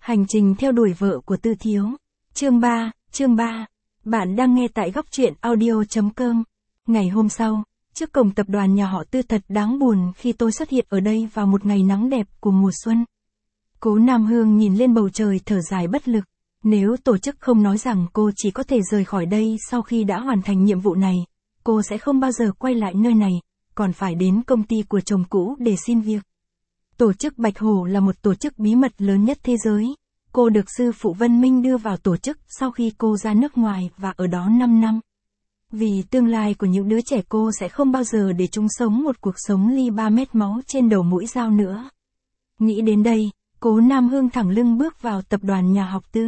Hành trình theo đuổi vợ của Tư Thiếu. Chương 3. Bạn đang nghe tại góc truyện audio.com. Ngày hôm sau, trước cổng tập đoàn nhà họ Tư thật đáng buồn khi tôi xuất hiện ở đây vào một ngày nắng đẹp của mùa xuân. Cố Nam Hương nhìn lên bầu trời thở dài bất lực. Nếu tổ chức không nói rằng cô chỉ có thể rời khỏi đây sau khi đã hoàn thành nhiệm vụ này, cô sẽ không bao giờ quay lại nơi này, còn phải đến công ty của chồng cũ để xin việc. Tổ chức Bạch Hổ là một tổ chức bí mật lớn nhất thế giới. Cô được sư phụ Vân Minh đưa vào tổ chức sau khi cô ra nước ngoài và ở đó 5 năm. Vì tương lai của những đứa trẻ cô sẽ không bao giờ để chúng sống một cuộc sống ly 3 mét máu trên đầu mũi dao nữa. Nghĩ đến đây, Cố Nam Hương thẳng lưng bước vào tập đoàn nhà học Tư.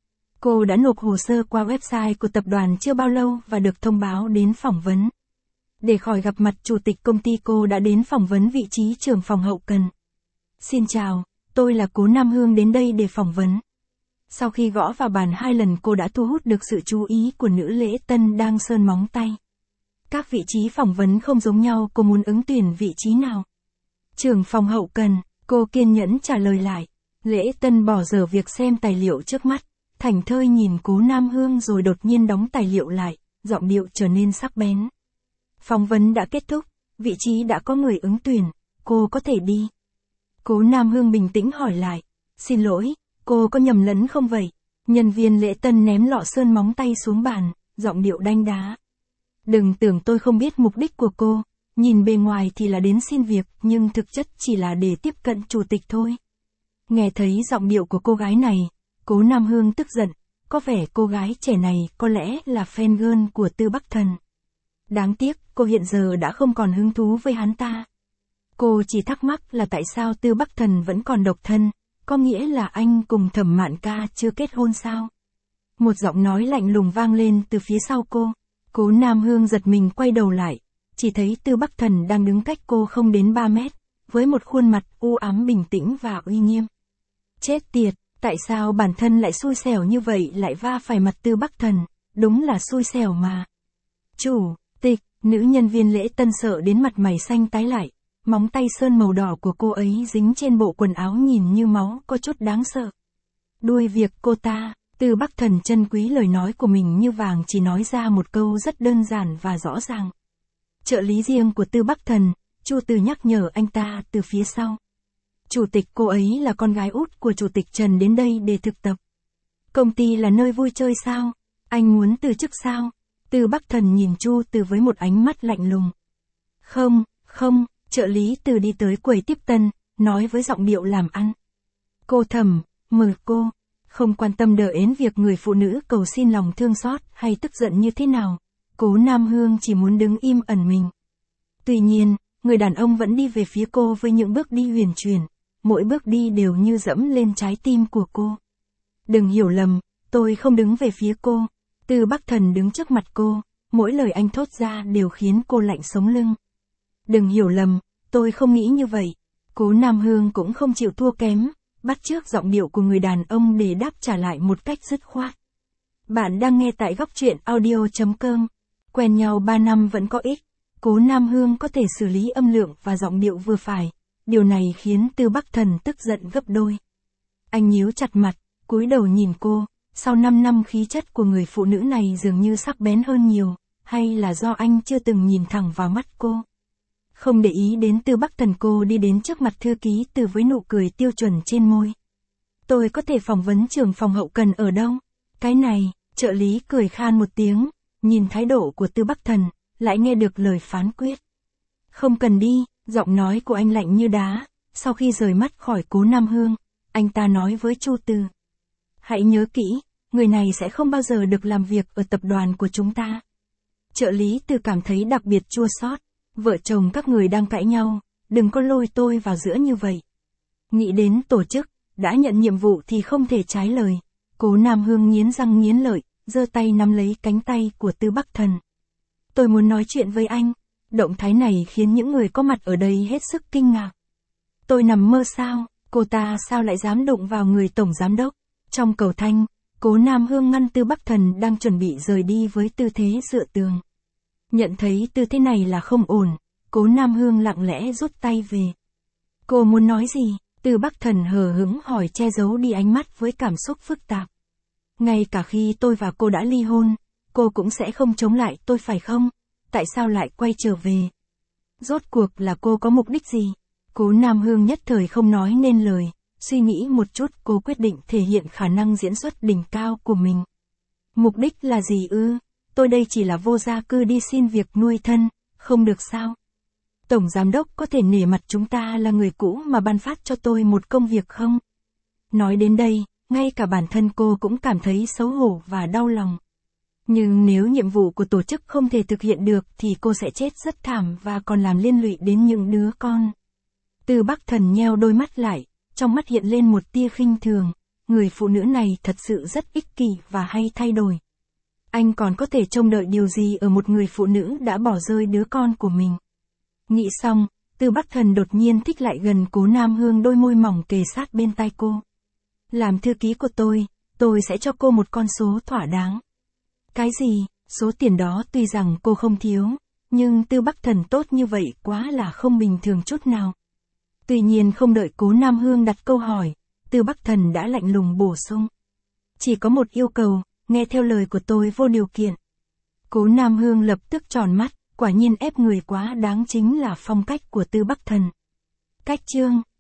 Cô đã nộp hồ sơ qua website của tập đoàn chưa bao lâu và được thông báo đến phỏng vấn. Để khỏi gặp mặt chủ tịch công ty, cô đã đến phỏng vấn vị trí trưởng phòng hậu cần. Xin chào, tôi là Cố Nam Hương đến đây để phỏng vấn. Sau khi gõ vào bàn 2 lần, cô đã thu hút được sự chú ý của nữ lễ tân đang sơn móng tay. Các vị trí phỏng vấn không giống nhau, cô muốn ứng tuyển vị trí nào? Trưởng phòng hậu cần, cô kiên nhẫn trả lời lại. Lễ tân bỏ dở việc xem tài liệu trước mắt, thảnh thơi nhìn Cố Nam Hương rồi đột nhiên đóng tài liệu lại, giọng điệu trở nên sắc bén. Phỏng vấn đã kết thúc, vị trí đã có người ứng tuyển, cô có thể đi. Cố Nam Hương bình tĩnh hỏi lại. Xin lỗi, cô có nhầm lẫn không vậy? Nhân viên lễ tân ném lọ sơn móng tay xuống bàn, giọng điệu đanh đá. Đừng tưởng tôi không biết mục đích của cô, nhìn bề ngoài thì là đến xin việc, nhưng thực chất chỉ là để tiếp cận chủ tịch thôi. Nghe thấy giọng điệu của cô gái này, Cố Nam Hương tức giận, có vẻ cô gái trẻ này có lẽ là fan girl của Tư Bắc Thần. Đáng tiếc, cô hiện giờ đã không còn hứng thú với hắn ta. Cô chỉ thắc mắc là tại sao Tư Bắc Thần vẫn còn độc thân, có nghĩa là anh cùng Thẩm Mạn Ca chưa kết hôn sao? Một giọng nói lạnh lùng vang lên từ phía sau cô. Cố Nam Hương giật mình quay đầu lại, chỉ thấy Tư Bắc Thần đang đứng cách cô không đến 3 mét, với một khuôn mặt u ám bình tĩnh và uy nghiêm. Chết tiệt, tại sao bản thân lại xui xẻo như vậy, lại va phải mặt Tư Bắc Thần, đúng là xui xẻo mà. Chủ tịch, nữ nhân viên lễ tân sợ đến mặt mày xanh tái lại. Móng tay sơn màu đỏ của cô ấy dính trên bộ quần áo nhìn như máu, có chút đáng sợ. Đuôi việc cô ta, Tư Bắc Thần trân quý lời nói của mình như vàng, chỉ nói ra một câu rất đơn giản và rõ ràng. Trợ lý riêng của Tư Bắc Thần, Chu Từ nhắc nhở anh ta từ phía sau. Chủ tịch, cô ấy là con gái út của chủ tịch Trần, đến đây để thực tập. Công ty là nơi vui chơi sao? Anh muốn từ chức sao? Tư Bắc Thần nhìn Chu Từ với một ánh mắt lạnh lùng. Không. Trợ lý Từ đi tới quầy tiếp tân, nói với giọng điệu làm ăn. Cô Thẩm, mời cô. Không quan tâm đến việc người phụ nữ cầu xin lòng thương xót hay tức giận như thế nào, Cố Nam Hương chỉ muốn đứng im ẩn mình. Tuy nhiên, người đàn ông vẫn đi về phía cô với những bước đi huyền chuyển, mỗi bước đi đều như dẫm lên trái tim của cô. Đừng hiểu lầm, tôi không đứng về phía cô. Tư Bắc Thần đứng trước mặt cô, mỗi lời anh thốt ra đều khiến cô lạnh sống lưng. Đừng hiểu lầm, tôi không nghĩ như vậy. Cố Nam Hương cũng không chịu thua kém, bắt chước giọng điệu của người đàn ông để đáp trả lại một cách dứt khoát. Bạn đang nghe tại góc truyện audio.com. Quen nhau 3 năm vẫn có ích. Cố Nam Hương có thể xử lý âm lượng và giọng điệu vừa phải. Điều này khiến Tư Bắc Thần tức giận gấp đôi. Anh nhíu chặt mặt, cúi đầu nhìn cô. Sau 5 năm khí chất của người phụ nữ này dường như sắc bén hơn nhiều, hay là do anh chưa từng nhìn thẳng vào mắt cô? Không để ý đến Tư Bắc Thần, cô đi đến trước mặt thư ký Từ với nụ cười tiêu chuẩn trên môi. Tôi có thể phỏng vấn trưởng phòng hậu cần ở đâu? Cái này, trợ lý cười khan một tiếng, nhìn thái độ của Tư Bắc Thần, lại nghe được lời phán quyết. Không cần đi, giọng nói của anh lạnh như đá. Sau khi rời mắt khỏi Cố Nam Hương, anh ta nói với Chu Từ. Hãy nhớ kỹ, người này sẽ không bao giờ được làm việc ở tập đoàn của chúng ta. Trợ lý Từ cảm thấy đặc biệt chua xót. Vợ chồng các người đang cãi nhau, đừng có lôi tôi vào giữa như vậy. Nghĩ đến tổ chức, đã nhận nhiệm vụ thì không thể trái lời. Cố Nam Hương nghiến răng nghiến lợi, giơ tay nắm lấy cánh tay của Tư Bắc Thần. Tôi muốn nói chuyện với anh. Động thái này khiến những người có mặt ở đây hết sức kinh ngạc. Tôi nằm mơ sao? Cô ta sao lại dám đụng vào người tổng giám đốc? Trong cầu thang, Cố Nam Hương ngăn Tư Bắc Thần đang chuẩn bị rời đi với tư thế dựa tường. Nhận thấy tư thế này là không ổn, Cố Nam Hương lặng lẽ rút tay về. Cô muốn nói gì? Tư Bắc Thần hờ hững hỏi che giấu đi ánh mắt với cảm xúc phức tạp. Ngay cả khi tôi và cô đã ly hôn, cô cũng sẽ không chống lại tôi phải không? Tại sao lại quay trở về? Rốt cuộc là cô có mục đích gì? Cố Nam Hương nhất thời không nói nên lời, suy nghĩ một chút cô quyết định thể hiện khả năng diễn xuất đỉnh cao của mình. Mục đích là gì ư? Tôi đây chỉ là vô gia cư đi xin việc nuôi thân, không được sao? Tổng giám đốc có thể nể mặt chúng ta là người cũ mà ban phát cho tôi một công việc không? Nói đến đây, ngay cả bản thân cô cũng cảm thấy xấu hổ và đau lòng. Nhưng nếu nhiệm vụ của tổ chức không thể thực hiện được thì cô sẽ chết rất thảm và còn làm liên lụy đến những đứa con. Tư Bắc Thần nheo đôi mắt lại, trong mắt hiện lên một tia khinh thường. Người phụ nữ này thật sự rất ích kỷ và hay thay đổi. Anh còn có thể trông đợi điều gì ở một người phụ nữ đã bỏ rơi đứa con của mình? Nghĩ xong, Tư Bắc Thần đột nhiên thích lại gần Cố Nam Hương, đôi môi mỏng kề sát bên tai cô. Làm thư ký của tôi sẽ cho cô một con số thỏa đáng. Cái gì? Số tiền đó tuy rằng cô không thiếu, nhưng Tư Bắc Thần tốt như vậy quá là không bình thường chút nào. Tuy nhiên không đợi Cố Nam Hương đặt câu hỏi, Tư Bắc Thần đã lạnh lùng bổ sung. Chỉ có một yêu cầu, nghe theo lời của tôi vô điều kiện. Cố Nam Hương lập tức tròn mắt, quả nhiên ép người quá đáng chính là phong cách của Tư Bắc Thần. Cách chương